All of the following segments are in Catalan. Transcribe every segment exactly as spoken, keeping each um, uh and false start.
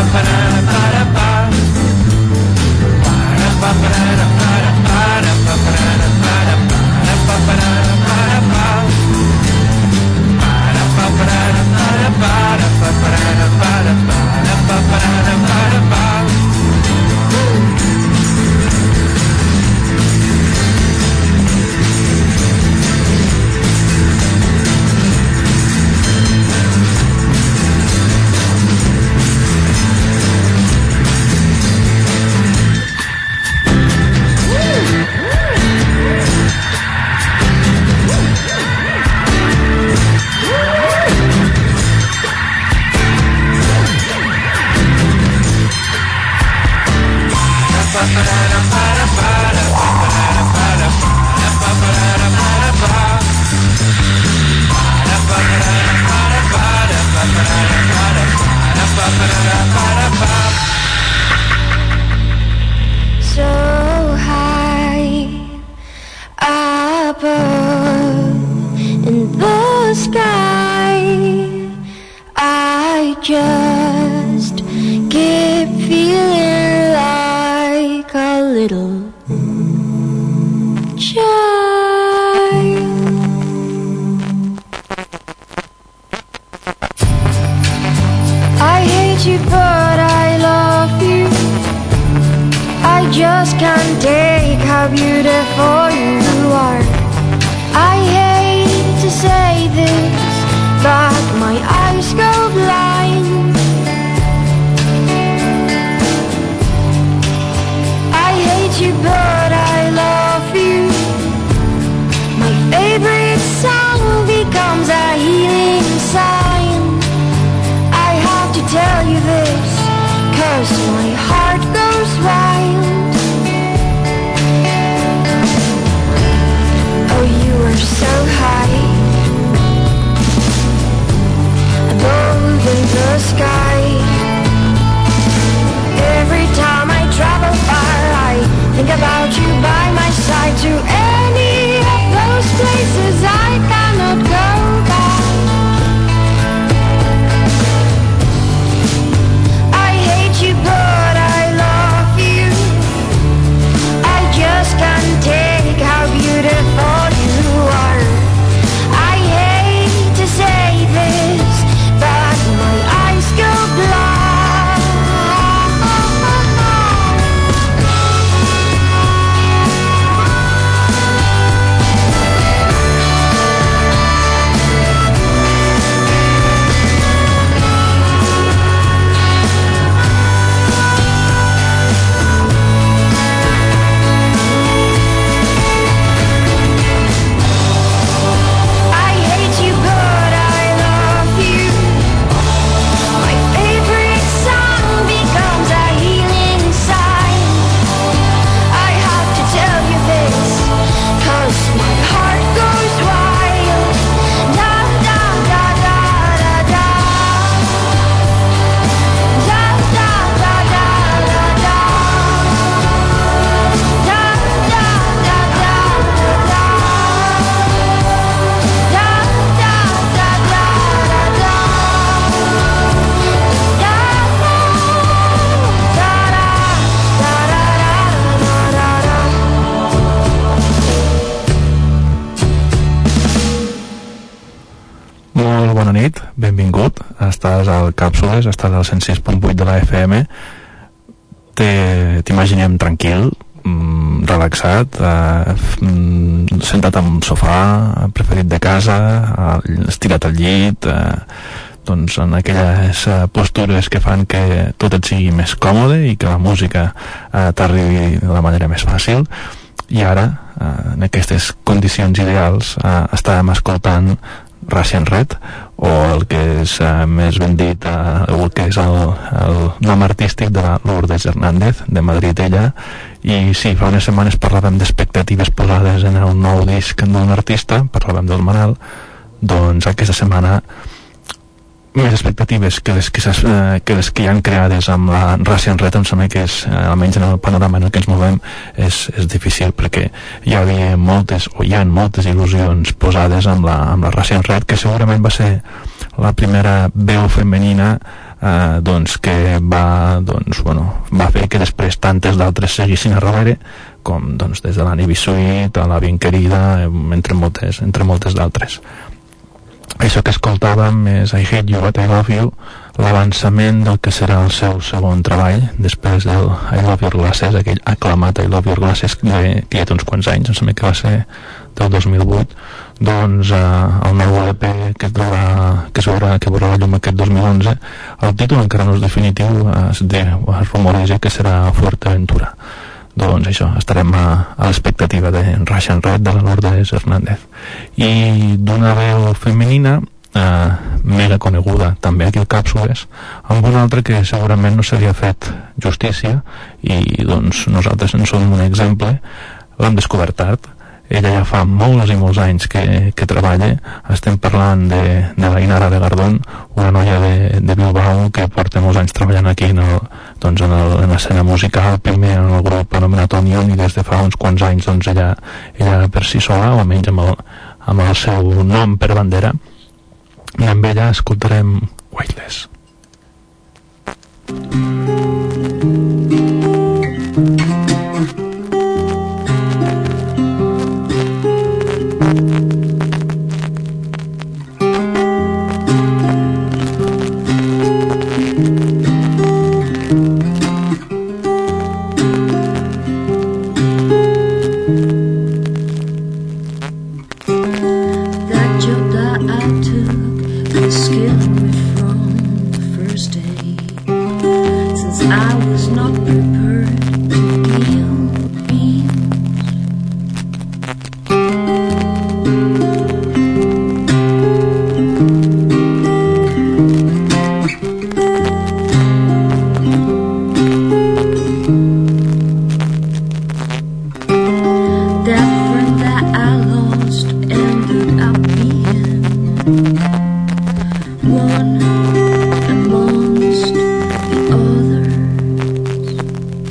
benvingut, estàs al Càpsules, estàs al cent sis punt vuit de la F M. T'imaginem tranquil, mm, relaxat, eh, mm, sentat en un sofà preferit de casa, estirat al llit, eh, doncs en aquelles postures que fan que tot et sigui més còmode i que la música eh, t'arribi de la manera més fàcil. I ara, eh, en aquestes condicions ideals, eh, estàvem escoltant Russian Red, o el que és eh, més ben dit, eh, el que és el, el nom artístic de Lourdes Hernández, de Madrid ella. I sí, fa unes setmanes parlàvem d'expectatives posades en el nou disc d'un artista, parlàvem del Manal. Doncs aquesta setmana més expectatives que les que, eh, que les que hi han creades amb la Russian Red, em sembla que és, eh, almenys en el panorama en el que ens movem, és, és difícil, perquè hi havia moltes, o hi ha moltes il·lusions posades amb la, amb la Russian Red, que segurament va ser la primera veu femenina eh, doncs que va, doncs, bueno, va fer que després tantes d'altres seguissin a darrere, com doncs, des de l'Annie B. Sweet a la Bien Querida, entre moltes, entre moltes d'altres. Això que escoltàvem és I Hate You But I Love You, l'avançament del que serà el seu segon treball després del I Love Your Glasses, aquell aclamat I Love Your Glasses que ja té uns quants anys, em sembla que va ser del dos mil vuit. Doncs eh, el nou L P que es veurà, que es veurà, que veurà la llum aquest dos mil onze, el títol encara no és definitiu, es, de, es rumoreja que serà Fuerteventura. Doncs això, estarem a, a l'expectativa de Russian Red de la Lourdes Hernández. I d'una veu femenina eh, mega coneguda també aquí al Càpsules, amb una altra que segurament no se li ha fet justícia i doncs nosaltres en som un exemple. L'hem descobert tard, ella ja fa molts i molts anys que, que treballa. Estem parlant de, de la Inara de Gardón, una noia de, de Bilbao que porta molts anys treballant aquí en el, doncs en el, en l'escena musical, primer en el grup anomenat Onion, i des de fa uns quants anys doncs ella, ella per si sola, o almenys amb el, amb el seu nom per bandera. I amb ella escoltarem Weightless. One amongst the others.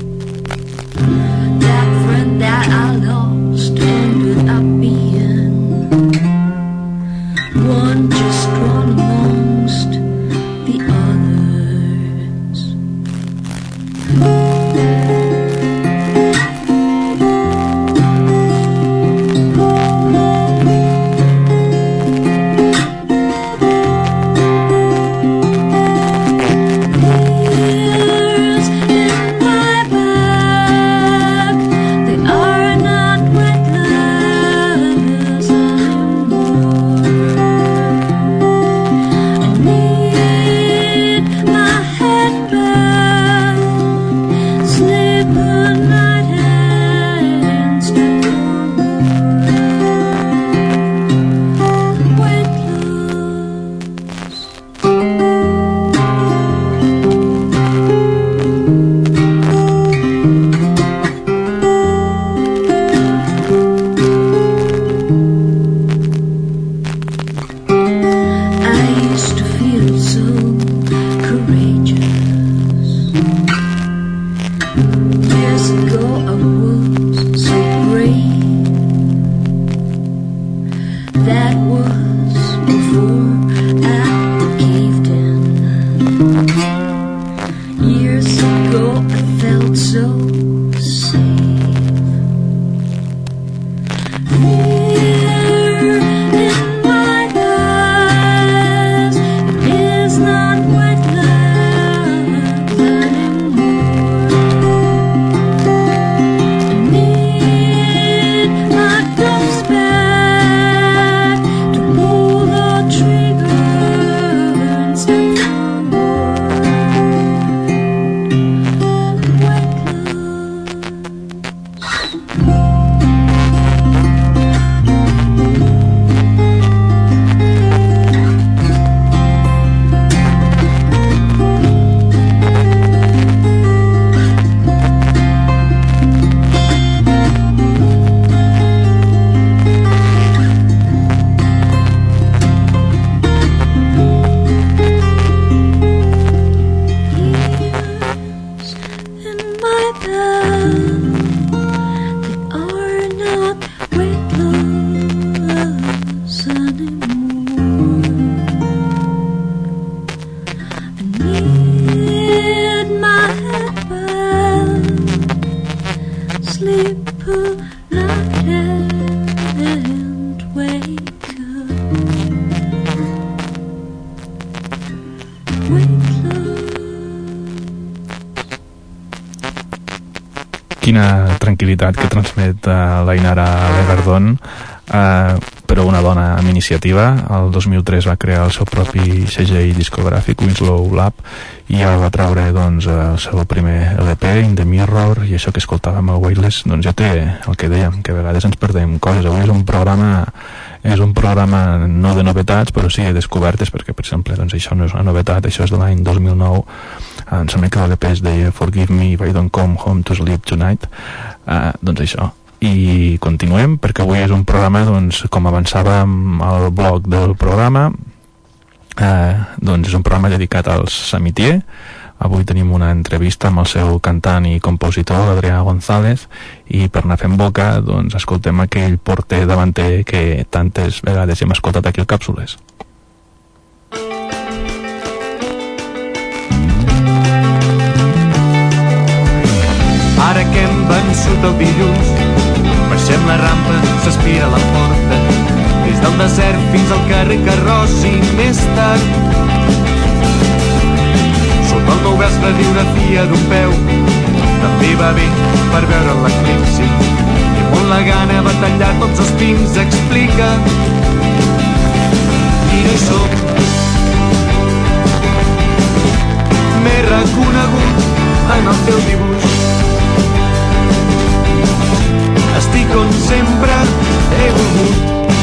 quina tranquil·litat que transmet uh, l'Ainara Legardón, uh, però una dona amb iniciativa. El dos mil tres va crear el seu propi segell discogràfic, Winslow Lab, i ja va traure doncs, el seu primer L P, In the Mirror, i això que escoltàvem al Weightless, doncs ja té el que dèiem, que a vegades ens perdem coses. Avui és un programa és un programa no de novetats, però sí de descobertes, perquè per exemple doncs, això no és una novetat, això és de l'any dos mil nou. Em sembla que l'L P es deia Forgive Me If I Don't Come Home to Sleep Tonight. Uh, doncs això, i continuem, perquè avui és un programa, doncs, com avançàvem al blog del programa, uh, doncs és un programa dedicat als Samitier. Avui tenim una entrevista amb el seu cantant i compositor, Adrià González, i per anar fent boca, doncs, escoltem aquell porter davanter que tantes vegades hem escoltat aquí al Càpsules. Ara que hem vençut el dilluns, baixem la rampa, s'aspira a la porta, des del desert fins al carrer Carròs i més tard. Sota el nou vers radiografia d'un peu, també va bé per veure l'eclipsi, i amb la gana va tallar tots els pins, explica. I no hi som. M'he reconegut en el teu dibuix. Estic on sempre he volgut,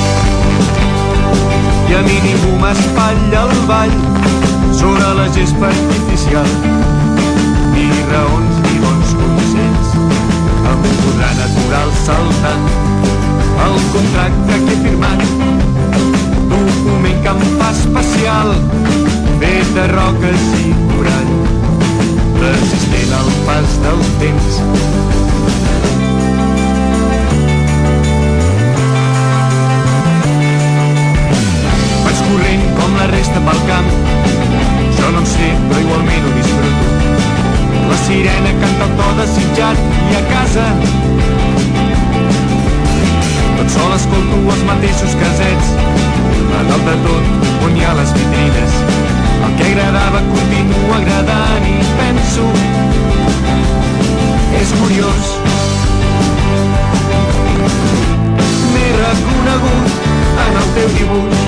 i a mi ningú m'espatlla el ball sobre la gespa artificial. Ni raons ni bons consells em podran aturar el saltant. El contracte que he firmat, document que em fa especial, fet de roques i corall, resistent al pas del temps. Vaig corrent com la resta pel camp, jo no en sé, però igualment ho disfruto. La sirena canta el to desitjat i a casa tot sol escolto els mateixos casets, a dalt de tot on hi ha les vitrines. El que agradava continua agradant i penso, és curiós. M'he reconegut en el teu dibuix.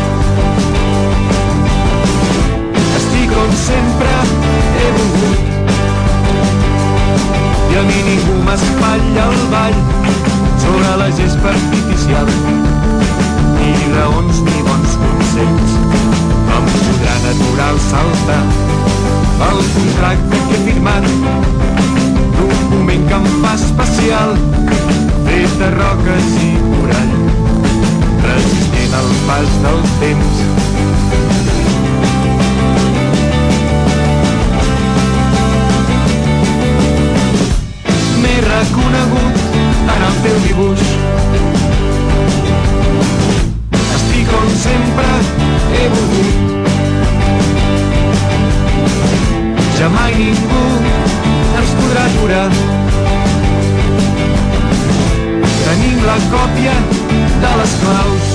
Com sempre he volgut, i a mi ningú m'espatlla el ball sobre la gespa artificial. Ni raons ni bons consells em podran aturar el saltar. El contracte que he firmat, document que em fa especial, fet de roques i corall, resistent al pas del temps. Reconegut en el teu dibuix. Estic on sempre he volgut, ja mai ningú ens podrà aturar. Tenim la còpia de les claus.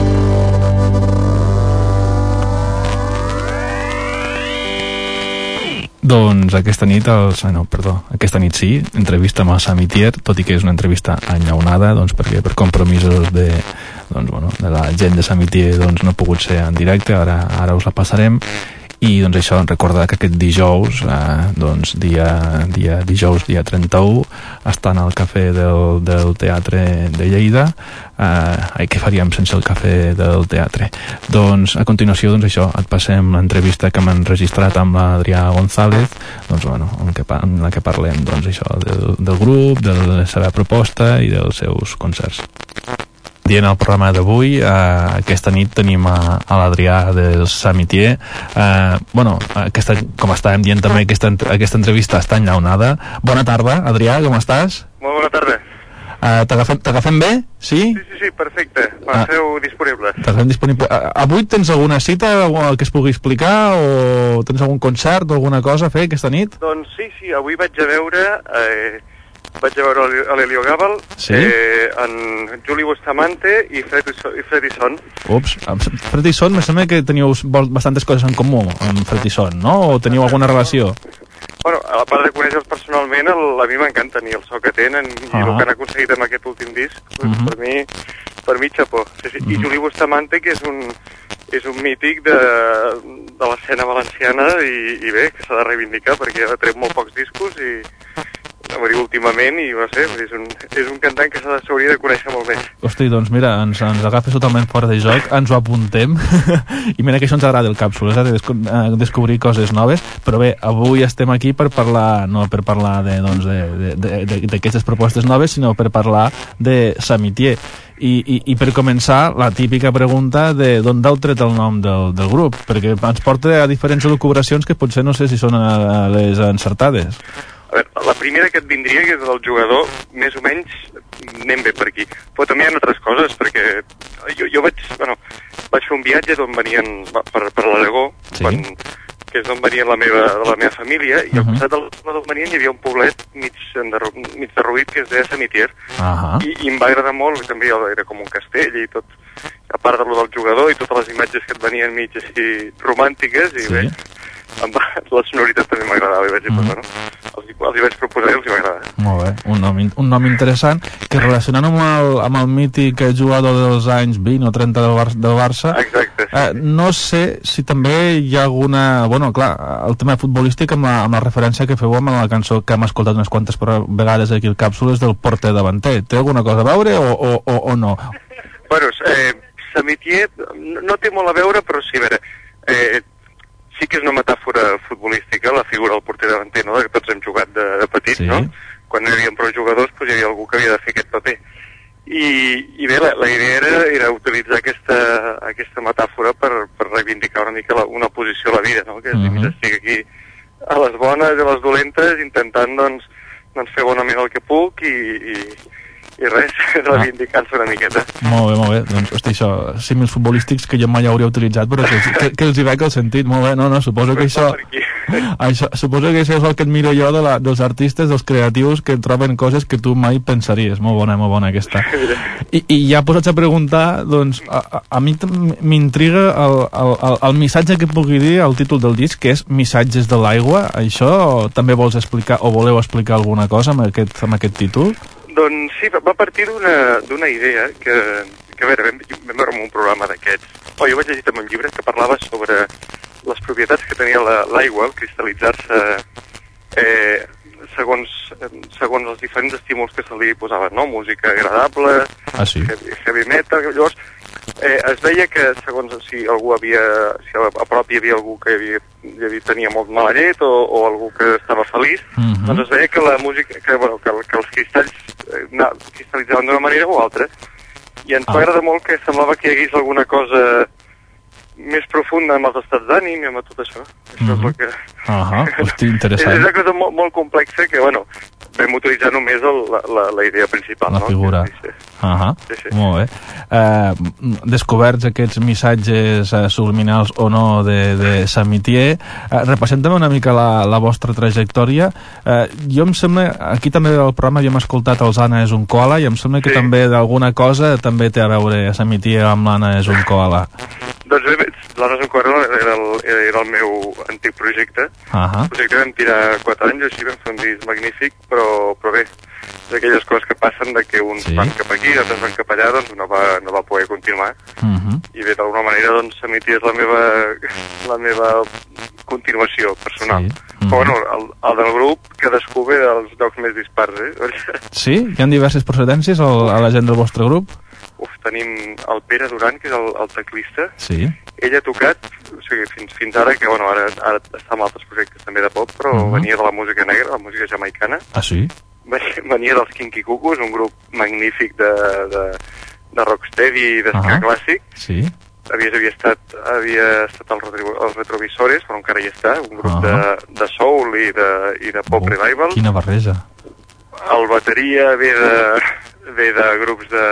Doncs aquesta nit, els, no, perdó, aquesta nit sí, entrevista amb el Samitier, tot i que és una entrevista enllaunada, doncs perquè per compromisos de, doncs, bueno, de la gent de Samitier doncs, no ha pogut ser en directe, ara, ara us la passarem. I doncs això, recordar que aquest dijous, eh, doncs dia, dia dijous, dia trenta-u, estan al cafè del, del Teatre de Lleida. Eh, què faríem sense el cafè del teatre? Doncs a continuació, doncs això, et passem l'entrevista que hem enregistrat amb l'Adrià González, doncs bueno, en, que, en la que parlem doncs això, del, del grup, de la seva proposta i dels seus concerts. Dient el programa d'avui, eh, aquesta nit tenim a, a l'Adrià dels Samitier. Eh, bueno, aquesta, com estàvem dient també, aquesta, aquesta entrevista està enllaunada. Bona tarda, Adrià, com estàs? Molt bona tarda. Eh, T'agafem bé? Sí? Sí, sí, sí, perfecte. Passeu ah, disponibles. T'agafem disponible. Eh, avui tens alguna cita que es pugui explicar o tens algun concert o alguna cosa a fer aquesta nit? Doncs sí, sí, avui vaig a veure... Eh, vaig a veure l'Elio Gabal, sí? eh, en Juli Bustamante i Freddy Son. Ups, Freddy Son, me sembla que teniu bastantes coses en comú amb Freddy Son, no? O teniu alguna relació? Bueno, a part de conèixer-los personalment, el, a mi m'encanten, i el so que tenen, i Ah. el que han aconseguit amb aquest últim disc, doncs, Mhm. per mi, per mi, xapó. Sí, sí. I Mhm. Juli Bustamante, que és un, és un mític de, de l'escena valenciana, i, i bé, que s'ha de reivindicar, perquè ha tret molt pocs discos, i vull dir, últimament, i no sé, és un, és un cantant que s'hauria de conèixer molt més. Hosti, doncs mira, ens, ens agafes totalment fora de joc, ens ho apuntem, i mira que això ens agrada el Càpsules, eh, de desco eh, descobrir coses noves, però bé, avui estem aquí per parlar, no per parlar de, doncs, de, de, de, d'aquestes propostes noves, sinó per parlar de Samitier. I, i, i per començar, la típica pregunta de d'on heu tret el nom del, del grup, perquè ens porta a diferents elucubracions que potser no sé si són a, a les encertades. A veure, la primera que et vindria, que és del jugador, més o menys anem bé per aquí. Però també hi ha altres coses, perquè jo, jo vaig, bueno, vaig fer un viatge d'on venien, per, per l'Aragó, Sí. quan, que és d'on venia la meva, de la meva família, i al Mhm. costat del d'on venien hi havia un poblet mig, enderro, mig derruït que es deia Samitier, Ahà. I, i em va agradar molt, també era com un castell i tot, a part de lo del jugador i totes les imatges que et venien mig així romàntiques, i Sí. bé, em va, la sonoritat també m'agradava, i vaig dir, Mhm. pues, bueno, els, els hi vaig proposar i els hi va agradar. Molt bé, un nom, in- un nom interessant que relacionant amb el, amb el mític jugador dels anys vint o trenta del, Bar del Barça, Exacte, sí. eh, no sé si també hi ha alguna... Bueno, clar, el tema futbolístic amb la, amb la referència que feu amb la cançó que hem escoltat unes quantes vegades aquí al Càpsules del porter davanter. Té alguna cosa a veure o, o, o, o no? Bueno, eh, Samitier no, no té molt a veure, però sí, a veure, eh, sí que és una metàfora futbolística, la figura del porter davanter, no?, que tots hem jugat de, de petits, Sí. no? Quan no hi havia prou jugadors, doncs hi havia algú que havia de fer aquest paper. I, i bé, la, la idea era, era utilitzar aquesta, aquesta metàfora per, per reivindicar una mica la, una posició a la vida, no?, que és dir, Mhm. mira, estic aquí a les bones i a les dolentes, intentant, doncs, doncs fer bonament el que puc i, i, i res, reivindicant-se una miqueta. Molt bé, molt bé. Doncs, hosti, això, símils futbolístics que jo mai hauria utilitzat, però que, que, que els hi veig el sentit. Molt bé, no, no, suposo que això... Per aquí. Això, suposo que això és el que admiro jo de la, dels artistes, dels creatius, que troben coses que tu mai pensaries. Molt bona, molt bona aquesta. I, i ja posats a preguntar, doncs, a, a, a mi m'intriga el, el, el, el missatge que pugui dir el títol del disc, que és Missatges de l'aigua. Això també vols explicar o voleu explicar alguna cosa amb aquest, amb aquest títol? Doncs sí, va partir d'una d'una idea que, que, a veure, vam, vam veure un programa d'aquests. Oh, jo vaig llegir també un llibre que parlava sobre les propietats que tenia l'aigua, la, el cristal·litzar-se eh, segons, segons els diferents estímuls que se li posaven, no? Música agradable, Ah, sí? heavy, heavy metal. Llavors, eh, es veia que segons si algú havia, si a, a prop hi havia algú que havia, hi havia, tenia molt mala llet o, o algú que estava feliç, Mhm. doncs es veia que la música, que, bueno, que, que els cristalls eh, na, cristal·litzaven d'una manera o altra. I ens Ah. va agradar molt que semblava que hi hagués alguna cosa més profunda amb els estats d'ànim i amb tot això. Això Mhm. és el que... Ahà, hosti, és, interessant. és una cosa molt, molt complexa que, bueno, vam utilitzar només el, la, la, la idea principal, La no? figura. Sí, sí. Ahà, Sí, sí. molt bé. Eh, descoberts aquests missatges eh, subliminals o no de, de Samitier, eh, repassem també una mica la, la vostra trajectòria. Eh, jo em sembla, aquí també al programa jo hem escoltat els Anna és un koala i em sembla que Sí. també d'alguna cosa també té a veure Samitier amb l'Anna és un koala. Doncs bé, l'Anna és un koala era el, era el meu antic projecte. Ahà, El projecte vam tirar quatre anys, així vam fer un disc magnífic, però, però bé, d'aquelles coses que passen de que uns Sí. van cap aquí i altres van cap allà, doncs no va, no va poder continuar. mhm, I bé, d'alguna manera, doncs, Samitier és la meva, la meva continuació personal. Sí. Però, bueno, el, el del grup, cadascú ve dels llocs més dispars, eh? sí? Hi ha diverses procedències al, a la gent del vostre grup? Uf, tenim el Pere Duran, que és el, el teclista. Sí. Ell ha tocat, o sigui, fins, fins ara, que bueno, ara, ara està en altres projectes també de pop, però Mhm. venia de la música negra, la música jamaicana. Ah, sí? Venia, venia dels Kinky Cuckoos, un grup magnífic de, de, de rocksteady i de ska Ahà. clàssic. Sí. Havia, havia estat, havia estat als, retro, als Retrovisores, però encara hi està, un grup Ahà. de, de soul i de, i de pop Oh, revival. quina barreja. El bateria ve de, ve de grups de,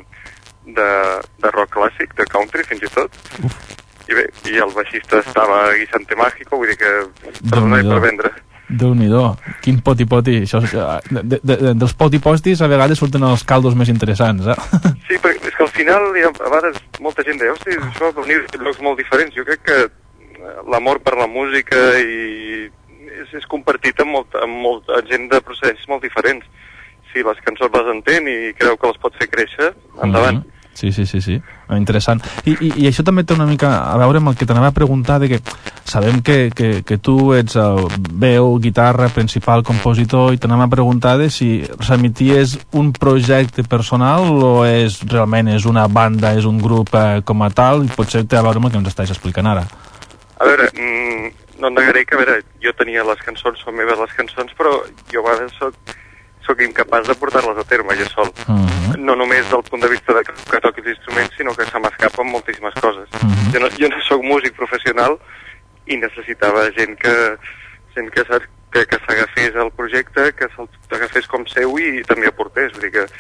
de, de rock clàssic, de country fins i tot. Uf. I bé, i el baixista estava a Guisante Mágico, vull dir que per donar i Déu-n'hi-do. per vendre. Déu-n'hi-do, quin poti-poti. Això, és- de, de, de, dels poti-postis a vegades surten els caldos més interessants, eh? Sí, perquè és que al final hi ha, a vegades molta gent deia, hosti, això va venir de llocs molt diferents. Jo crec que l'amor per la música i és, és compartit amb, molt, amb, molt, amb gent de procedències molt diferents. Si les cançons les entén i creu que les pot fer créixer, endavant. Mm-hmm. Sí, sí, sí, sí. Interessant. I, i, i això també té una mica a veure amb el que t'anava a preguntar, de que sabem que, que, que tu ets el veu, guitarra, principal, compositor, i t'anava a preguntar de si Samity és un projecte personal o és realment és una banda, és un grup eh, com a tal, i potser té a veure amb el que ens estàs explicant ara. A veure, mmm, no em negaré que, a veure, jo tenia les cançons, són meves les cançons, però jo a vegades soc sóc incapaç de portar-les a terme, jo sol. Uh-huh. No només del punt de vista de que, que toqui els instruments, sinó que se m'escapen moltíssimes coses. Uh-huh. Jo, no, jo no sóc músic professional i necessitava gent que gent que, que, que s'agafés al projecte, que s'agafés com seu i també aportés. Vull dir que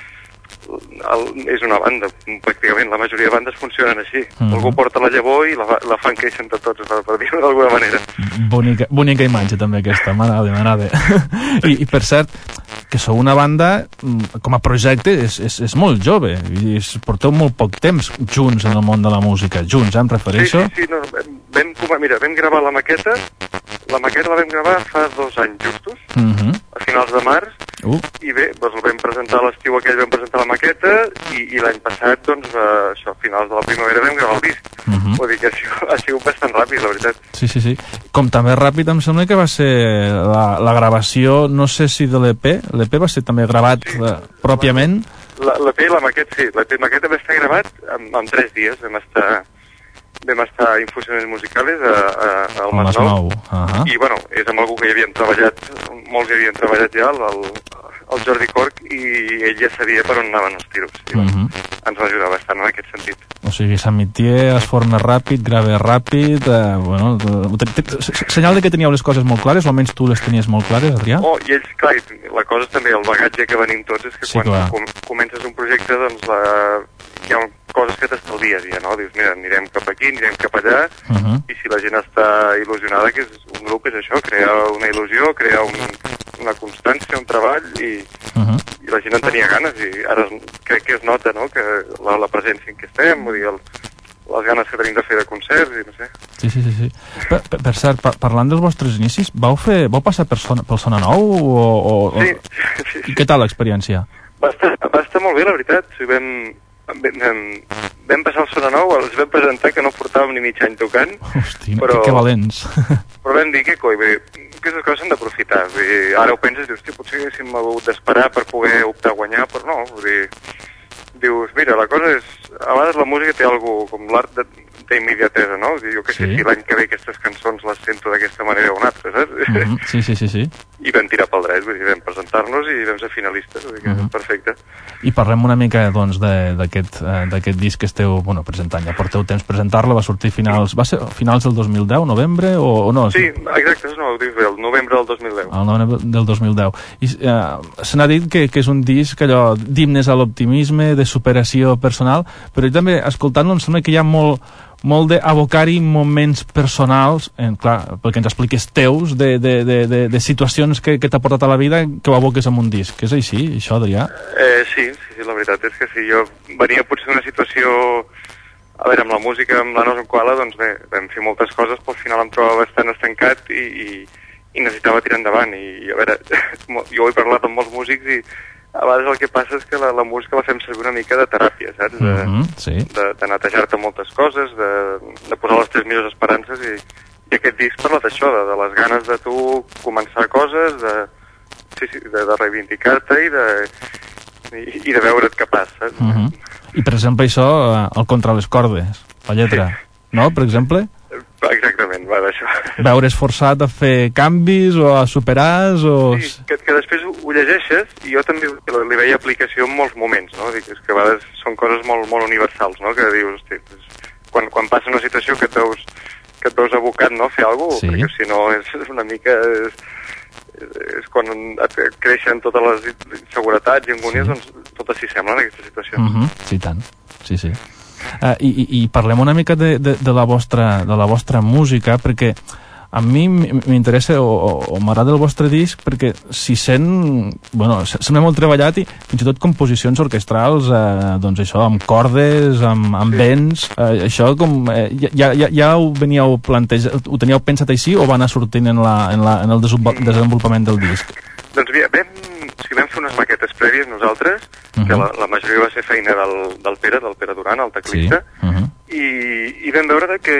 el, és una banda, pràcticament la majoria de bandes funcionen així. Uh-huh. Algú porta la llavor i la, la fan créixer entre tots, per, per dir-ho d'alguna manera. Bonica, bonica imatge també aquesta, m'agrada, m'agrada. I, I per cert, que sou una banda, com a projecte, és, és, és molt jove, i és, porteu molt poc temps junts en el món de la música, junts, eh, em refereixo? Sí, sí, sí, no, vam, mira, vam gravar la maqueta, la maqueta la vam gravar fa dos anys justos, uh-huh. a finals de març, uh. i bé, doncs el vam presentar a l'estiu aquell, vam presentar la maqueta, i, i l'any passat, doncs, eh, això, a finals de la primavera vam gravar el disc. Uh-huh. Vull dir que ha sigut, ha sigut bastant ràpid, la veritat. Sí, sí, sí. Com també ràpid em sembla que va ser la, la gravació, no sé si de l'E P, l'E P va ser també gravat sí, uh, pròpiament? L'E P i la maqueta, sí. L'E P i la maqueta va estar gravat en, en tres dies. Vam estar, vam estar a Infusiones Musicales a, a, al Masnou. Uh-huh. I, bueno, és amb algú que hi havien treballat, molts hi havien treballat ja, el, el Jordi Corc, i ell ja sabia per on anaven els tiros. I, uh-huh. bueno, ens va ajudar bastant en aquest sentit. O sigui, Samity es forma ràpid, grava ràpid, eh, bueno, senyal de que teníeu les coses molt clares, o almenys tu les tenies molt clares, Adrià? Oh, i ells, clar, la cosa també, el bagatge que venim tots és que sí, quan com, comences un projecte, doncs la, hi ha coses que t'estalvies ja, no? Dius, mira, anirem cap aquí, anirem cap allà, uh-huh. i si la gent està il·lusionada, que és un grup és això, crear una il·lusió, crear un, una constància, un treball, i, uh-huh. i la gent en tenia ganes, i ara crec que es nota, no?, que la, la presència en què estem, vull dir, el, les ganes que tenim de fer de concerts, i no sé. Sí, sí, sí. sí. Per, per, per cert, par parlant dels vostres inicis, vau, fer, vau passar per sona, pel Sona Nou? O, o, sí, sí, sí. I què tal l'experiència? Va estar, va estar molt bé, la veritat. O sigui, vam, vam, vam passar al Sona Nou, els vam presentar que no portàvem ni mig any tocant. Hosti, però, que, que valents. Però vam dir que, coi, bé, aquestes coses s'han d'aprofitar. Ara ho penses, dius, hosti, potser haguéssim hagut d'esperar per poder optar a guanyar, però no, vull dir, dius, mira, la cosa és, a vegades la música té alguna com l'art d'immediatesa, no? Jo què sé, sí. Si l'any que ve aquestes cançons les sento d'aquesta manera o una altra, saps? Mm-hmm. Sí, sí, sí, sí. I vam tirar pel dret, vull dir, vam presentar-nos i vam ser finalistes, vull dir que mm-hmm. és perfecte. I parlem una mica, doncs, d'aquest uh, disc que esteu, bueno, presentant, ja porteu temps presentar-lo, va sortir finals, va ser finals del dos mil deu, novembre, o, o no? Sí, exacte, no, ho dic bé, el novembre del dos mil deu. El novembre del dos mil deu. I uh, se n'ha dit que, que és un disc, allò, d'himnes a l'optimisme, de superació personal, però també, escoltant-lo, em sembla que hi ha molt molt d'abocar-hi moments personals, en, clar, pel que ens expliques teus, de, de, de, de, de situacions que, que t'ha portat a la vida que ho aboques en un disc. És així, això, Adrià? Eh, sí, sí, sí, la veritat és que sí. Jo venia potser d'una situació... A veure, amb la música, amb la Nos en Koala, doncs bé, vam fer moltes coses, però al final em trobava bastant estancat i, i, i necessitava tirar endavant. I, a veure, jo he parlat amb molts músics i a vegades el que passa és que la, la música la fem servir una mica de teràpia, saps? De, mm-hmm, sí. de, de netejar-te moltes coses, de, de posar les teves millors esperances i, i aquest disc parla d'això, de, de les ganes de tu començar coses, de, sí, sí, de, de reivindicar-te i de, i, i de veure't capaç, saps? Mm-hmm. I per exemple això, el contra les cordes, la lletra, sí. No? Per exemple? Exactament, va d'això. Veure's forçat a fer canvis o a superar o... Sí, que, que després ho, ho llegeixes i jo també li veia aplicació en molts moments, no? Dic, és que a vegades són coses molt, molt universals, no? Que dius, hosti, quan, quan passa una situació que et veus, que et veus abocat, no? A fer alguna cosa, sí. Perquè si no és una mica... És, és quan et creixen totes les inseguretats i angúnies, sí. Doncs totes s'hi semblen en aquesta situació. Mm-hmm. Sí, tant. Sí, sí. Uh, i, i, i parlem una mica de, de, de, la vostra, de la vostra música, perquè a mi m'interessa o, o, o m'agrada el vostre disc perquè s'hi sent, bueno, sembla molt treballat i fins i tot composicions orquestrals, eh, doncs això, amb cordes, amb, amb sí. vents, eh, això com, eh, ja, ja, ja ho veníeu plantejat, ho teníeu pensat així o va anar sortint en, la, en, la, en el desenvolupament del disc? Doncs bé, vam, si vam fer unes maquetes prèvies nosaltres, uh-huh. que la, la majoria va ser feina del, del Pere, del Pere Duran, el teclista, sí. uh-huh. i, i vam veure que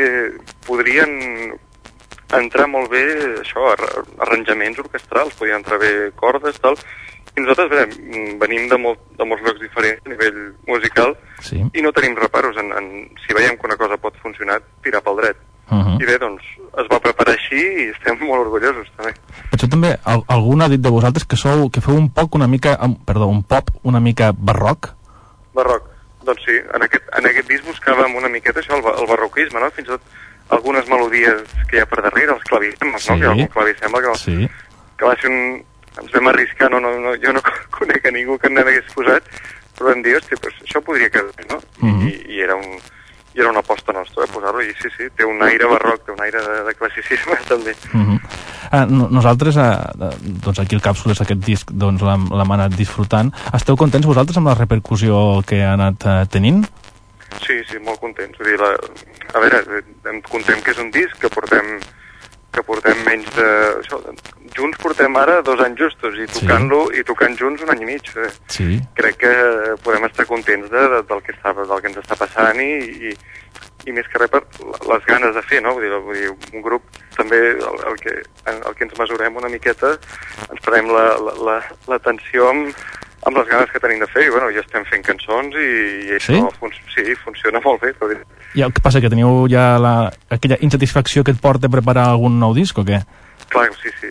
podrien entrar molt bé, això, arranjaments orquestrals, podien entrar bé cordes, tal, i nosaltres bé, venim de, molt, de molts llocs diferents a nivell musical sí. i no tenim reparos en, en si veiem que una cosa pot funcionar, tirar pel dret. Uh-huh. I bé, doncs, es va preparar així i estem molt orgullosos, també. Potser també al, algú ha dit de vosaltres que sou, que feu un poc una mica, perdó, un pop una mica barroc? Barroc, doncs sí, en aquest, en aquest disc buscàvem una miqueta això, el, el barroquisme, no? Fins i tot algunes melodies que hi ha per darrere, els clavissemes, sí. no? Que hi ha algun clavissem que, sí. que va ser un... Ens vam arriscar, no, no, no, jo no conec a ningú que n'hagués posat, però vam dir, hòstia, pues això podria quedar, no? Mm-hmm. I, i era un... i era una aposta nostra de posar-lo, i sí, sí, té un aire barroc, té un aire de, de classicisme, també. Mm-hmm. Uh, no, nosaltres, uh, doncs aquí el Càpsules, aquest disc, doncs l'hem anat disfrutant. Esteu contents vosaltres amb la repercussió que ha anat uh, tenint? Sí, sí, molt contents. Vull dir, la... a veure, em contem que és un disc que portem, que portem menys de... Això, junts portem ara dos anys justos, i tocant-lo, sí. i tocant junts un any i mig. Eh? Sí. Crec que podem estar contents de, de, del, que està, del que ens està passant i, i, i més que res per les ganes de fer, no? Vull dir, vull dir un grup també, el, el, que, el que ens mesurem una miqueta, ens prenem la, la, la, l'atenció amb, amb les ganes que tenim de fer, i bueno, ja estem fent cançons i, i això sí? Fun sí, funciona molt bé. Però... I el que passa, que teniu ja la, aquella insatisfacció que et porta a preparar algun nou disc o què? Clar, sí, sí.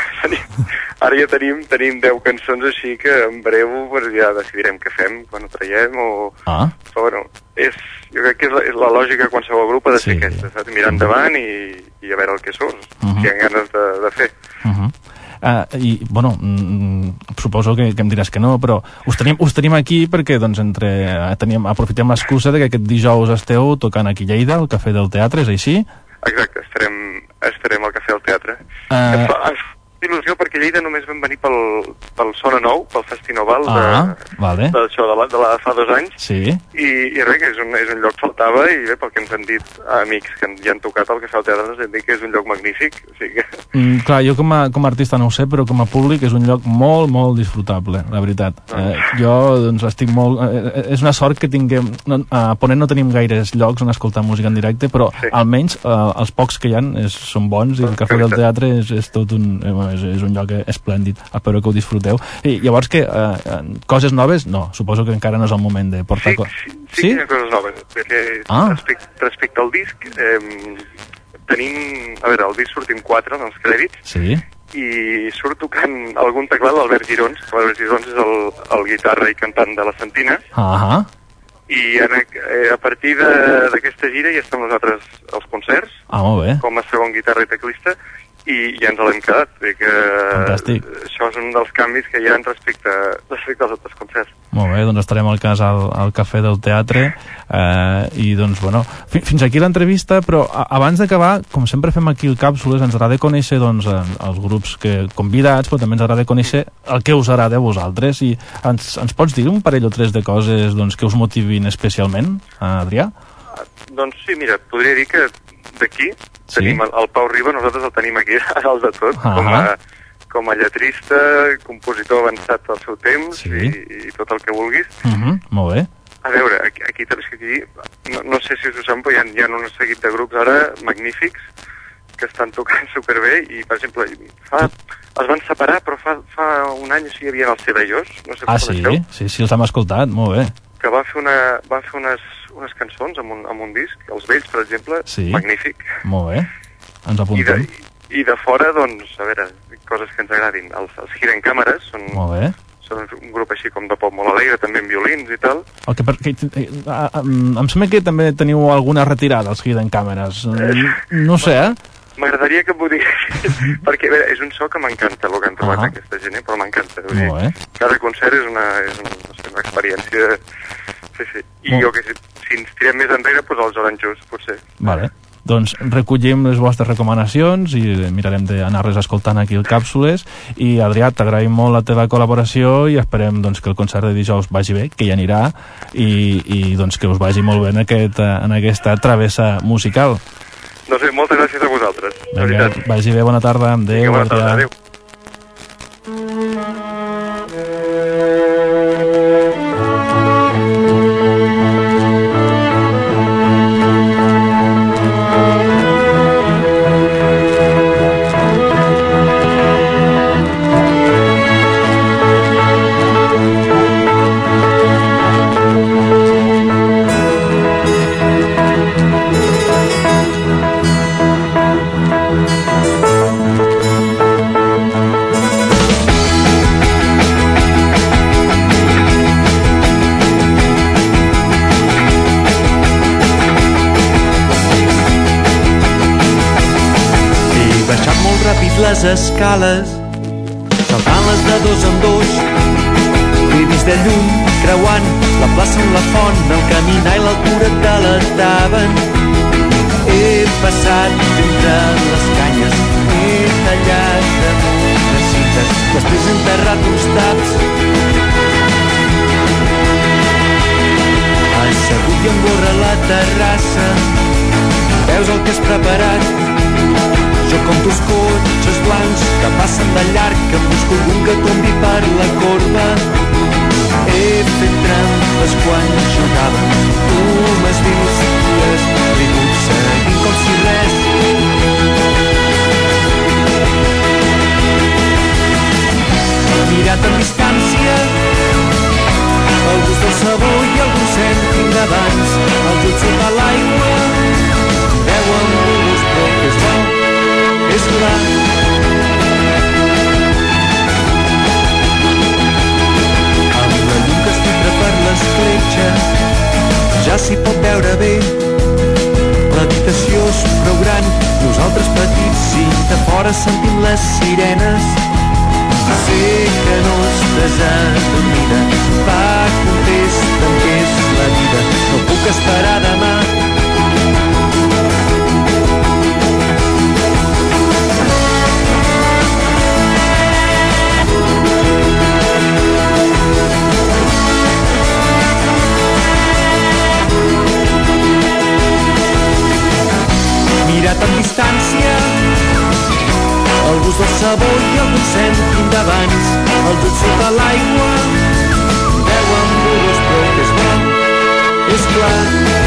Ara ja tenim, tenim deu cançons així que en breu pues, ja decidirem què fem, quan ho traiem o... Ah. Però bueno, és, jo crec que és la, és la lògica de qualsevol grup ha de ser sí. aquesta, saps? Mirar endavant i, i a veure el que surt, uh -huh. si hi ha ganes de, de fer. Uh -huh. Uh, i, bueno, mm, suposo que, que em diràs que no, però us tenim, us tenim aquí perquè, doncs, entre, uh, teníem, aprofitem l'excusa de que aquest dijous esteu tocant aquí a Lleida, al Cafè del Teatre, és així? Exacte, estarem, estarem al Cafè del Teatre. Uh... Em fa, em fa il·lusió perquè a Lleida només vam venir pel, pel Sona Nou, pel Festinoval de, ah, vale. de, això, de, la, de la fa dos anys, sí. i, i res, que és un, és un lloc faltava, i bé, pel que ens han dit amics que ja han tocat al Cafè del Teatre, ens han dit que és un lloc magnífic. O sigui que... mm, clar, jo com a, com a artista no ho sé, però com a públic és un lloc molt, molt disfrutable, la veritat. Ah. Eh, jo, doncs, estic molt... Eh, és una sort que tinguem... No, a Ponent no tenim gaires llocs on escoltar música en directe, però sí. almenys eh, els pocs que hi ha és, són bons, i el Cafè del Teatre és, és tot un... Eh, és, és un lloc esplèndid, espero que ho disfruteu. I llavors que eh, coses noves, no, suposo que encara no és el moment de portar sí, coses. Sí, sí, sí, sí, hi ha coses noves. Ah. Respecte, respecte al disc, eh, tenim, a veure, al disc sortim quatre en els crèdits, sí. i surt tocant algun teclat l'Albert Girons, que l'Albert Girons és el, el guitarra i cantant de la Santina, ah i en, eh, a partir d'aquesta gira ja estem nosaltres als concerts, ah, molt bé. Com a segon guitarra i teclista, i ja ens l'hem quedat, que fantàstic. Això és un dels canvis que hi ha respecte, respecte als altres concerts. Molt bé, doncs estarem al cas al, al Cafè del Teatre, eh, i doncs, bueno, fi, fins aquí l'entrevista, però a, abans d'acabar, com sempre fem aquí el Càpsules, ens agrada conèixer, doncs, els grups que convidats, però també ens agrada conèixer el que us agrada a vosaltres, i ens, ens pots dir un parell o tres de coses, doncs, que us motivin especialment, Adrià? Doncs sí, mira, podria dir que d'aquí sí? tenim el, el Pau Riba, nosaltres el tenim aquí a dalt de tot, ah com, a, com a lletrista, compositor avançat al seu temps, sí. i, i tot el que vulguis. Uh -huh, molt bé. A veure, aquí, aquí, aquí no, no sé si us ho saben, però hi ha, hi ha un seguit de grups ara magnífics que estan tocant superbé, i per exemple, fa, es van separar, però fa, fa un any sí hi havia els Cebellós, no sé ah, sí? sí, sí, els hem escoltat, molt bé. Que va fer, una, va fer unes, unes cançons amb un, amb un disc, Els Vells, per exemple, sí. magnífic. Molt bé, ens apuntem. I de, i de fora, doncs, a veure, coses que ens agradin. Els, els Hidden Cameras són, molt bé. són un grup així com de pop molt alegre, també amb violins i tal. El que, que, eh, em sembla que també teniu alguna retirada, els Hidden Cameras. Eh, no sé, eh? M'agradaria que m'ho diguessis, perquè a veure, és un so que m'encanta el que han trobat uh -huh. aquesta gent, eh? Però m'encanta. Cada concert és una, és una, no sé, una experiència... Sí, sí. I molt. Jo que si, si ens tirem més enrere, doncs els Orange Juice, potser. Vale. doncs recollim les vostres recomanacions i mirarem d'anar-les escoltant aquí al Càpsules. I Adrià, t'agraïm molt la teva col·laboració i esperem doncs, que el concert de dijous vagi bé, que hi anirà, i, i doncs, que us vagi molt bé en, aquest, en aquesta travessa musical. Doncs bé, moltes gràcies a vosaltres. Vinga, vagi bé, bona tarda. Adéu, Vinga, bona tarda, adéu. Les escales, saltant-les de dos en dos, he vist de lluny creuant la plaça amb la font, el caminar i l'altura de la taven. He passat entre les canyes, he tallat damunt les cintes, després he enterrat uns taps. Assegut i amb gorra a la terrassa, veus el que has preparat. Jo compto els cotxes blancs que passen de llarg, que em busco algun que tombi per la corba. He fet trampes quan jugava, tu m'has vist i has rigut seguint com si res. He mirat amb distància el gust del sabor i algun cèntim d'abans, el jut sota l'aigua, veuen bulbos però que és bo. És clar. Amb la llum que es filtra per l'escletxa ja s'hi pot veure bé. L'habitació és prou gran, nosaltres petits i de fora sentim les sirenes. Sé que no estàs adormida, va, contesta'm què és la vida, no puc esperar demà. Mirat amb distància el gust del sabor i algun cèntim d'abans, el jut sota l'aigua, veuen bulbos però que és bo, és clar.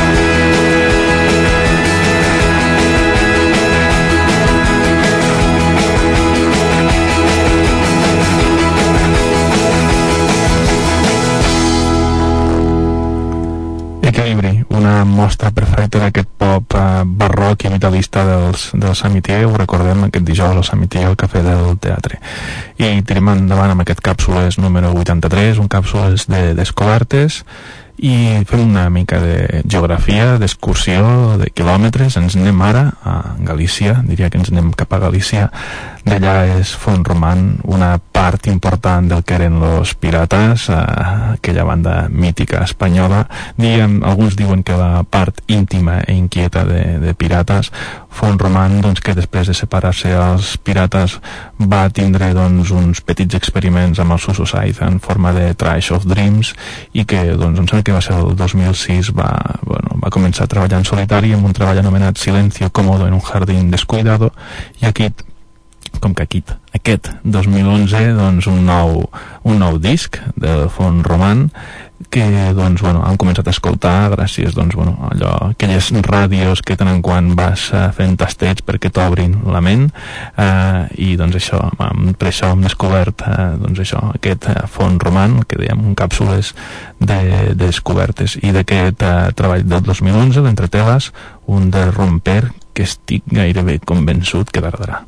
Equilibri, una mostra perfecta d'aquest pop eh, barroc i vitalista dels, del Samitier. Ho recordem aquest dijous al Samitier, al Cafè del Teatre. I tirem endavant amb aquest Càpsules número vuitanta-tres, un Càpsules de descobertes, i fem una mica de geografia, d'excursió, de quilòmetres. Ens anem ara a Galícia, diria que ens anem cap a Galícia. D'allà és Font-román, una part important del que eren los Pirates, eh, aquella banda mítica espanyola. Diem, alguns diuen que la part íntima e inquieta de, de Pirates. Font-román, doncs, que després de separar-se els Pirates va tindre doncs, uns petits experiments amb el Suicide en forma de Trash of Dreams, i que doncs, em sembla que va ser el dos mil sis, va, bueno, va començar a treballar en solitari amb un treball anomenat Silencio Cómodo en un jardín descuidado, i aquí, com que aquí, aquest dos mil onze, doncs un nou, un nou disc de Font-román que doncs, bueno, han començat a escoltar gràcies doncs, bueno, allò, aquelles ràdios que tant en quant vas uh, fent tastets perquè t'obrin la ment, uh, i doncs això, um, per això hem descobert uh, doncs això, aquest uh, Font-román, que dèiem un Càpsules de, de descobertes, i d'aquest uh, treball del dos mil onze, d'Entre teles, un de Romper que estic gairebé convençut que tardarà.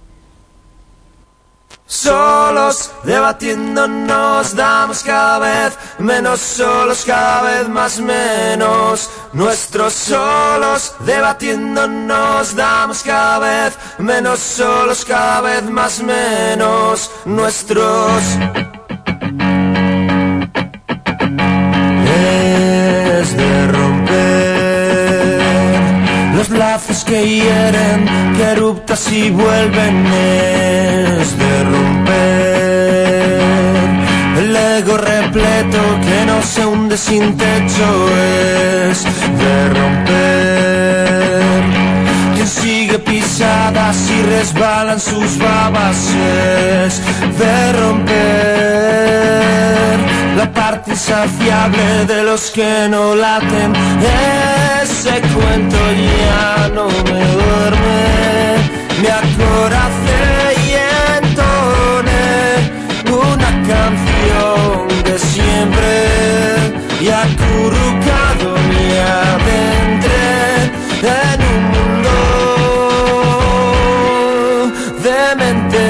Solos, debatiéndonos, damos cada vez menos solos, cada vez más menos. Nuestros solos, debatiéndonos, damos cada vez menos solos, cada vez más menos. Nuestros... Es de romper los lazos que que hieren, que eruptas y vuelven, es de romper. El ego repleto que no se hunde sin techo, es de romper. Quien sigue pisadas y resbalan sus babas, es de romper. La parte insaciable de los que no laten, ese cuento ya no me duerme. Me acoracé y entoné una canción de siempre, y acurrucado me adentré en un mundo demente.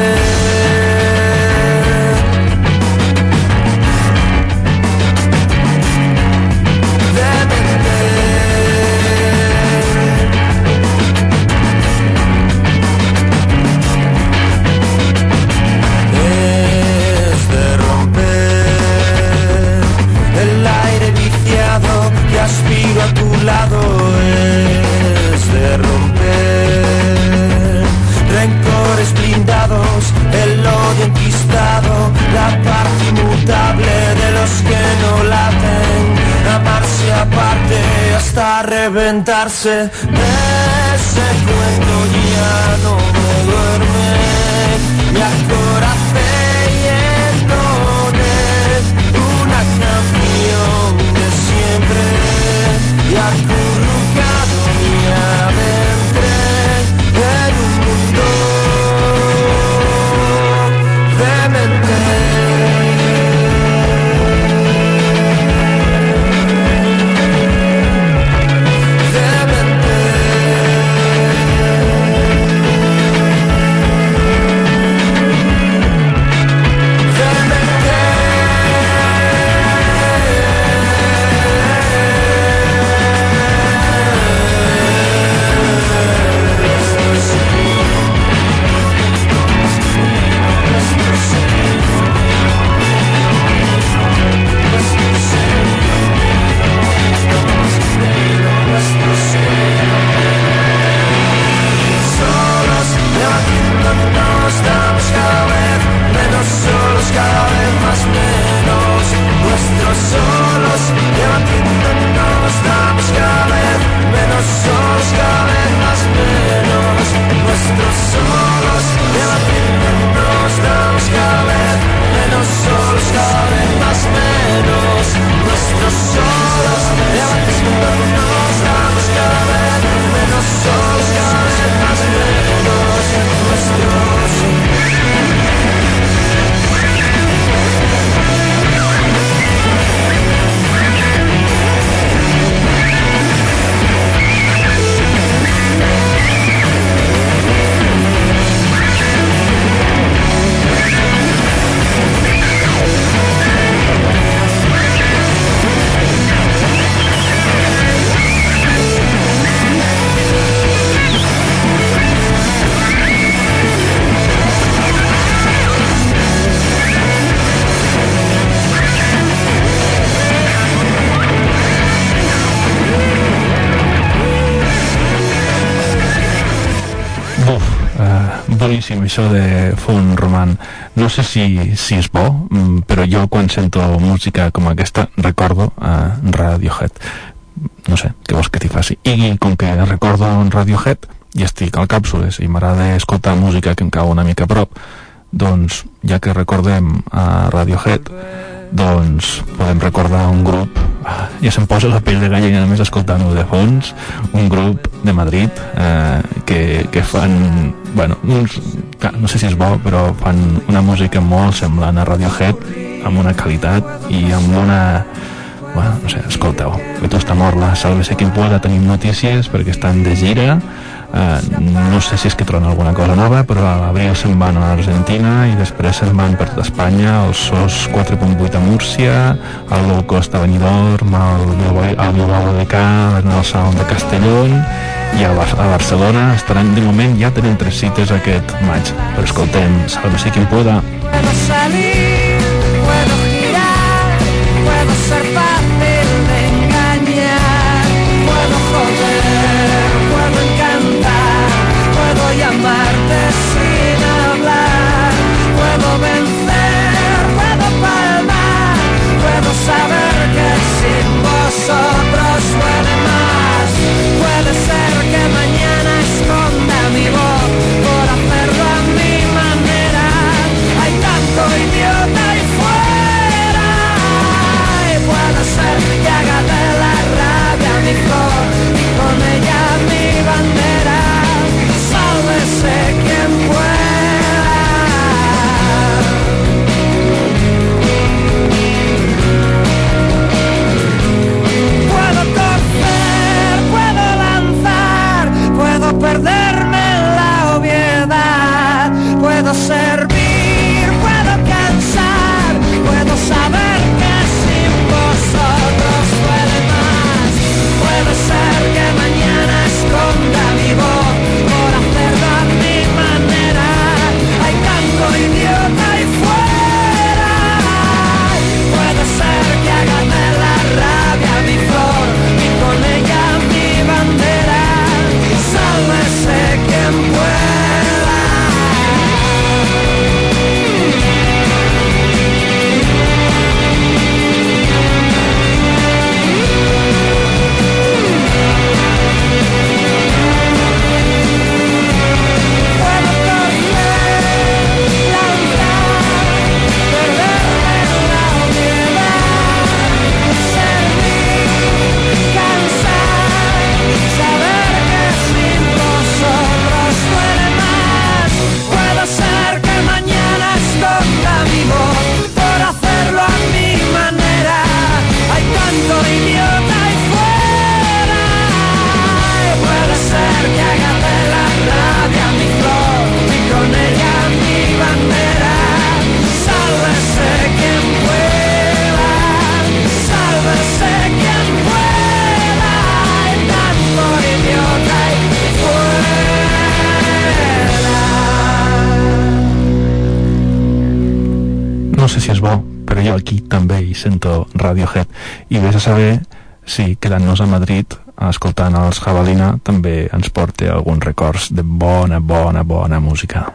Aspiro a tu lado, es de romper rencores blindados, el odio enquistado, la parte inmutable de los que no laten, amarse aparte hasta reventarse. Ese cuento ya no me duerme, me acoracé y entoné una canción de siempre, y acurrucado me adentré en un mundo demente. Boníssim, això de Font Román. No sé si, si és bo, però jo quan sento música com aquesta recordo a Radiohead. No sé, què vols que t'hi faci? I com que recordo un Radiohead i estic al Càpsules i m'agrada escoltar música que em cau una mica a prop, doncs ja que recordem a Radiohead, doncs podem recordar un grup, ja se'm posa la pell de gallina només escoltant-ho de fons, un grup de Madrid eh, que, que fan, bueno, uns, no sé si és bo, però fan una música molt semblant a Radiohead, amb una qualitat i amb una, bueno, no sé, escolteu, que tu està mort la Sálvese quien pueda, tenim notícies perquè estan de gira. Uh, no sé si és que troben alguna cosa nova, però a l'abril se'n van a l'Argentina i després se'n van per tot Espanya, el S O S quatre punt vuit a Múrcia, el Low Cost a Benidorm, el Bilbao de Ca, el Sound de Castellón, i a, Bar a Barcelona estaran, de moment ja tenen tres cites aquest maig, però escoltem Sálvese quien pueda. Puedo salir, puedo girar, puedo ser fácil de engañar, puedo joder, puedo encantar. no sé si és bo, però jo aquí també hi sento Radiohead, i vés a saber si quedant-nos a Madrid escoltant els Jabalina també ens porta alguns records de bona, bona, bona música.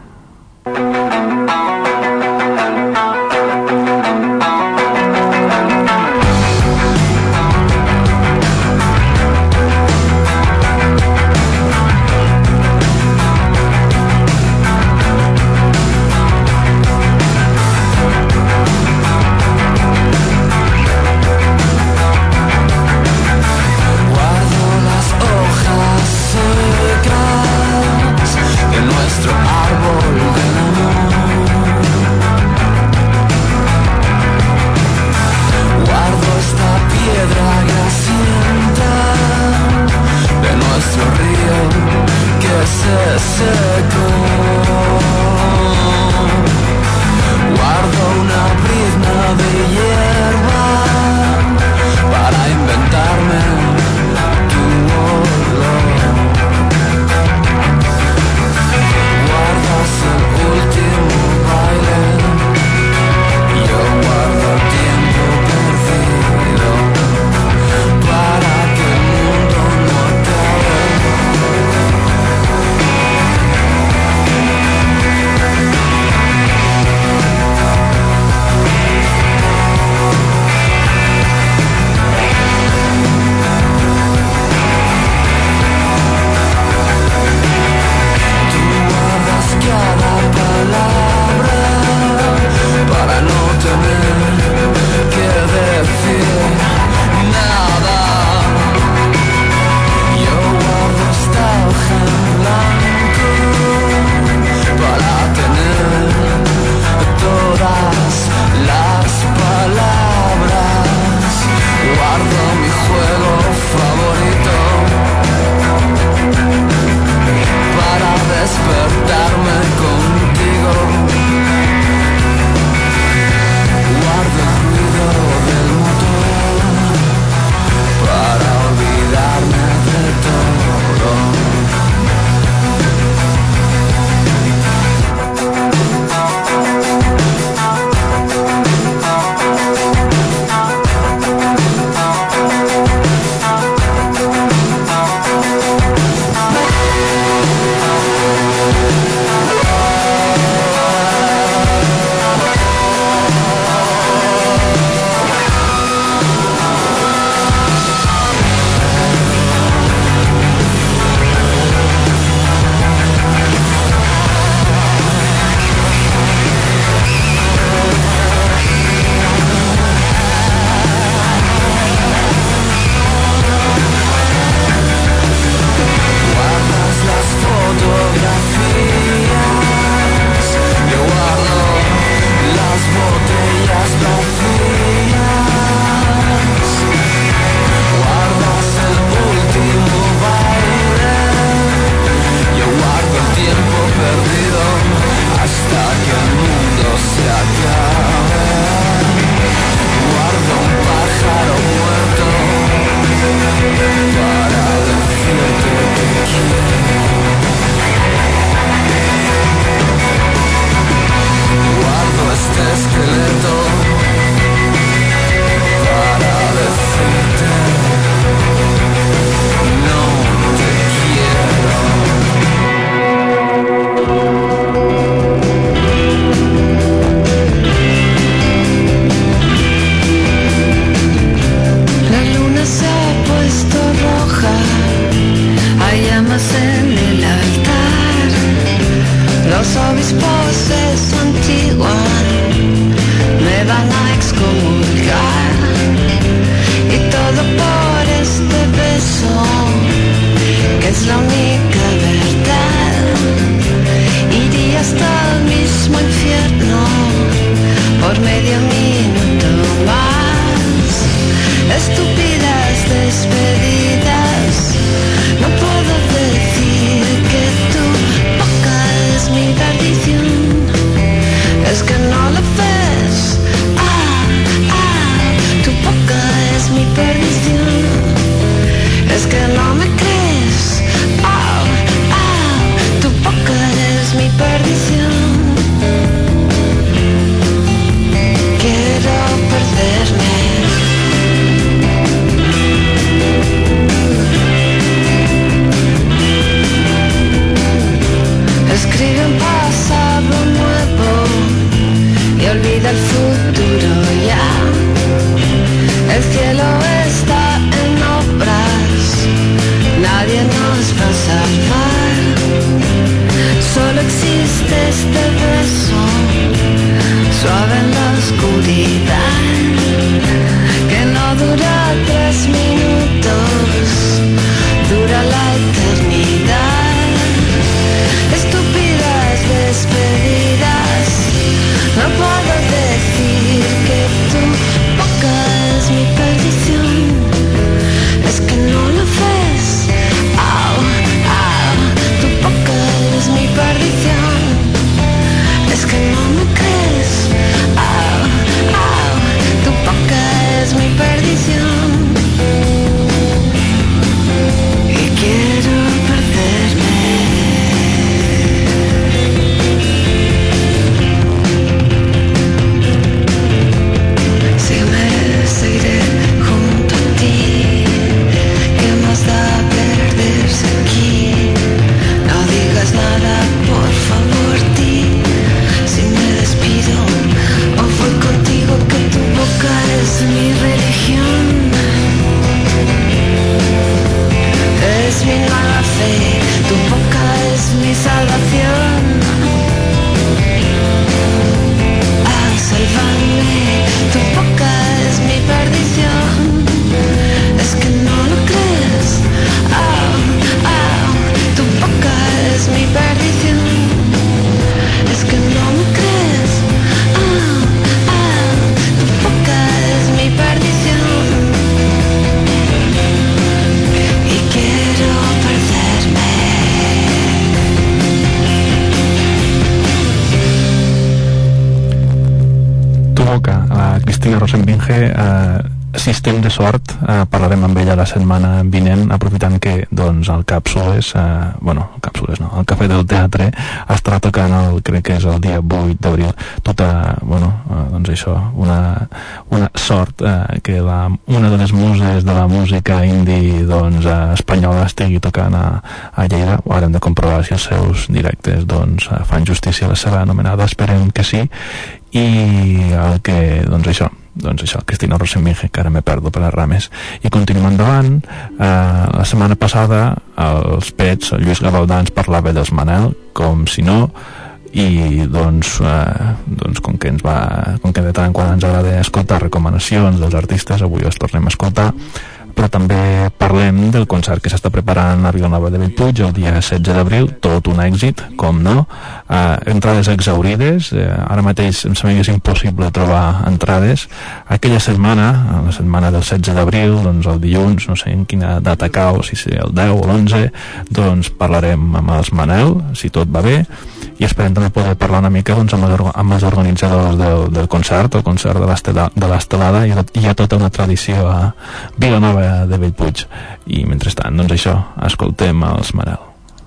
Los obispos se santiguan futuro ya. El cielo está en obras, nadie nos va a salvar. Solo existe este beso, suave en la oscuridad, que no dura tres minutos, dura la eternidad. Estúpidas despedidas, no puedo decir que tu boca es mi perdición. Es que no lo ves, au, au, tu boca es mi perdición. Es que no me crees, au, au, tu boca es mi perdición. Y quiero perderme. Sígueme, seguiré junto a ti. ¿Qué más da perderse aquí? No digas nada, por favor, ti. Si me despido o voy contigo, que tu boca es mi religión. Es mi nueva fe, tu boca es mi salvación. Ah, sálvame, tu boca es mi perdición. Es que no lo crees, ah, ah, tu boca es mi perdición. Es que no me crees, ah, ah, tu boca es mi perdición. Y quiero perderme. Tu boca, la Cristina Rosenbinge. eh, si estem de sort, eh, parlarem amb ella la setmana vinent, aprofitant que doncs el Càpsules, eh, bueno, el Càpsules no, el Cafè del Teatre estarà tocant el, crec que és el dia vuit d'abril, tota, bueno, eh, doncs això, una, una sort eh, que la, una de les muses de la música indie doncs eh, espanyola estigui tocant a, a Lleida. Ho haurem de comprovar si els seus directes doncs eh, fan justícia a la seva anomenada, esperem que sí. I el que, doncs això, doncs això, Cristina Rosenbinge, que ara me perdo per les rames. I continuem endavant. Eh, la setmana passada els Pets, el Lluís Gavaldà ens parlava dels Manel, com si no, i doncs, eh, doncs com que ens va, com que de tant en quan ens agrada escoltar recomanacions dels artistes, avui els tornem a escoltar. Però també parlem del concert que s'està preparant a Vilanova de Bellpuig el dia setze d'abril, tot un èxit, com no, eh, entrades exaurides, eh, ara mateix em sembla que és impossible trobar entrades. Aquella setmana, la setmana del setze d'abril, doncs el dilluns, no sé en quina data cau, si és el deu o l'onze, doncs parlarem amb els Manel, si tot va bé, i esperem també poder parlar una mica doncs, amb, els, amb els organitzadors del, del concert, el concert de l'Estelada. Hi, hi ha tota una tradició a Vilanova de Bellpuig, i mentrestant, doncs això, escoltem els Manel.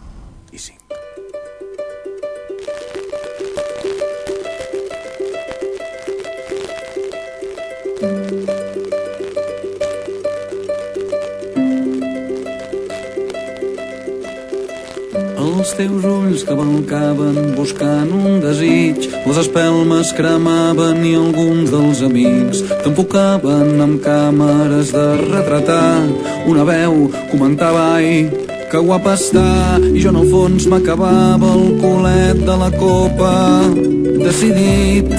Els teus ulls que balcaven buscant un desig, les espelmes cremaven i alguns dels amics t'enfocaven amb càmeres de retratar. Una veu comentava, ai, que guapa està, i jo en el fons m'acabava el culet de la copa, decidit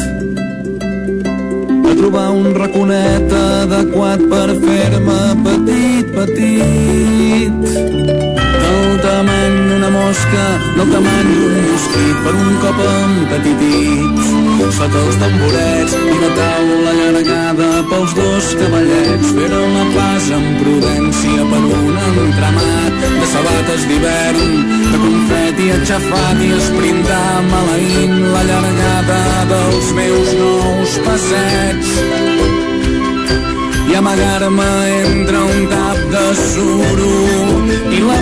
a trobar un raconet adequat per fer-me petit, petit, del tamany d'una mosca, del tamany d'un mosquit, per un cop empetitits, sota els tamborets i la taula allargada pels dos cavallets. Feren la pas amb prudència per un entramat de sabates d'hivern, de confeti aixafat i esprintar maleint la llargada dels meus nous passets i amagar-me entre un tap de suro i la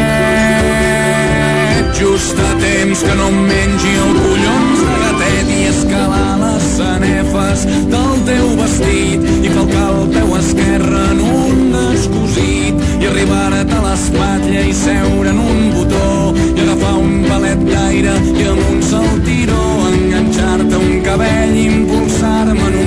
paret, just a temps que no em mengi el collons de gatet, i escalar les sanefes del teu vestit i falcar el peu esquerre en un descosit i arribar-te a l'espatlla i seure en un botó i agafar un palet d'aire i amb un saltiró enganxar-te un cabell i impulsar-me en un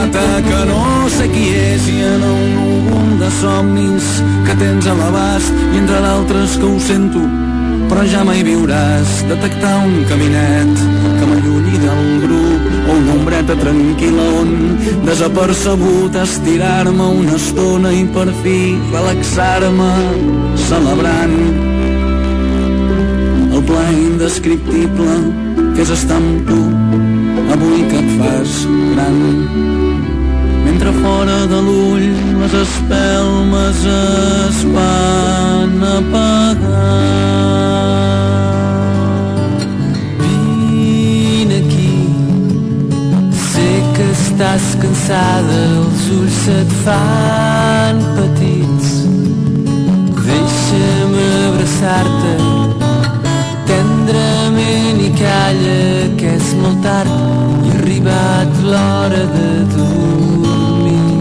m'ataca, no sé qui és, i en un núvol de somnis que tens a l'abast, i entre d'altres que ho sento, però ja mai viuràs. Detectar un caminet que m'allunyi del grup, o una ombreta tranquil·la on, desapercebut, estirar-me una estona i per fi relaxar-me, celebrant el plaer indescriptible que és estar amb tu avui que et fas gran. Mentre fora de l'ull les espelmes es van apagar. Vine aquí, sé que estàs cansada, els ulls se't fan petits. Deixa'm abraçar-te tendrament i calla que és molt tard i ha arribat l'hora de dormir.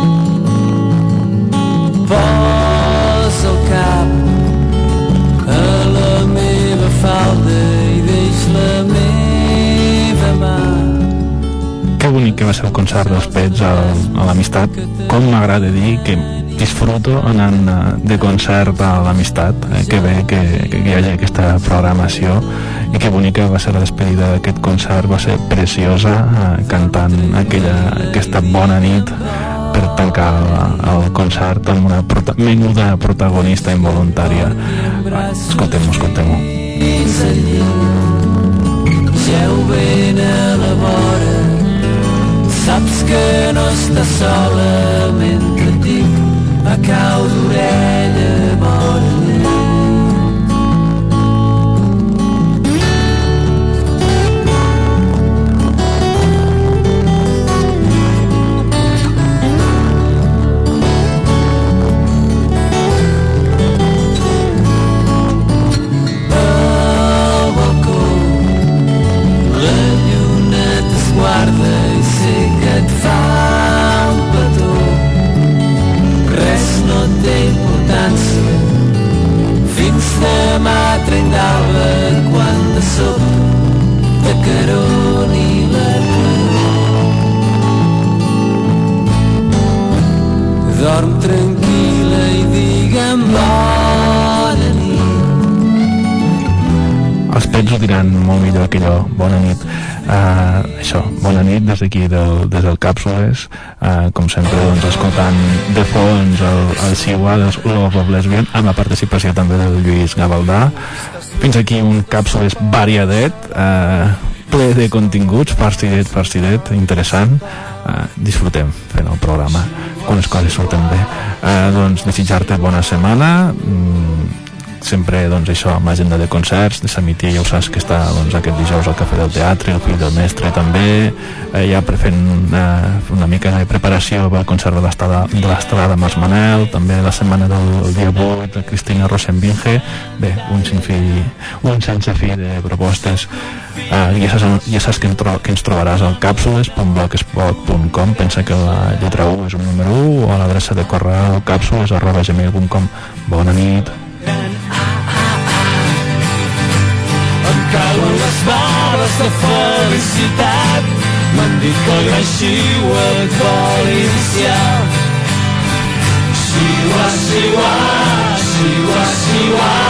Posa el cap a la meva falda i deix la meva mà. Que bonic que va ser el concert dels Pets a, a l'Amistat. Com m'agrada dir que disfruto anant de concert a l'Amistat, eh, que bé que, que hi hagi aquesta programació, i que bonica va ser la despedida d'aquest concert, va ser preciosa, eh, cantant aquella, aquesta bona nit per tancar el, el concert amb una prota, menuda protagonista involuntària. Va, escoltem-ho, escoltem-ho. Geu ben a la vora, saps que no estàs sola mentre et dic a cau d'orella bona nit. Al balcó la lluna t'esguarda i sé que et fa un petó. Res no té importància fins demà trenc d'alba, quan de sobte te caroni la claror. Dorm tranquil·la i digue'm bona nit. Els Pets ho diran molt millor que jo, bona nit. Uh, això, bona nit des d'aquí del, des del Càpsules, uh, com sempre doncs, escoltant de fons el, el Siwa dels Love of Lesbian, amb la participació també del Lluís Gavaldà. Fins aquí un Càpsules variadet, uh, ple de continguts, farcidet, farcidet, interessant. Uh, disfrutem fent el programa quan les coses surten bé. Uh, doncs desitjar-te bona setmana, mm, sempre doncs això, amb l'agenda de concerts de Samití, ja ho saps que està doncs, aquest dijous al Cafè del Teatre, el Fill del Mestre també, eh, ja fent eh, una mica de preparació pel concert de l'Estelada amb els Manel, també la setmana del dia vuit de Cristina Rosenbinge. Bé, un sinfi, un sense fi de propostes. eh, ja, saps, ja saps que, en tro que ens trobaràs al Càpsules punt blogspot punt com. Pensa que la lletra u és un número u, o a l'adreça de correu càpsules arroba gmail punt com. Bona nit. Cauen les bales de felicitat, m'han dit que el gran xiu et vol iniciar. Xiua, xiua, xiua, xiua.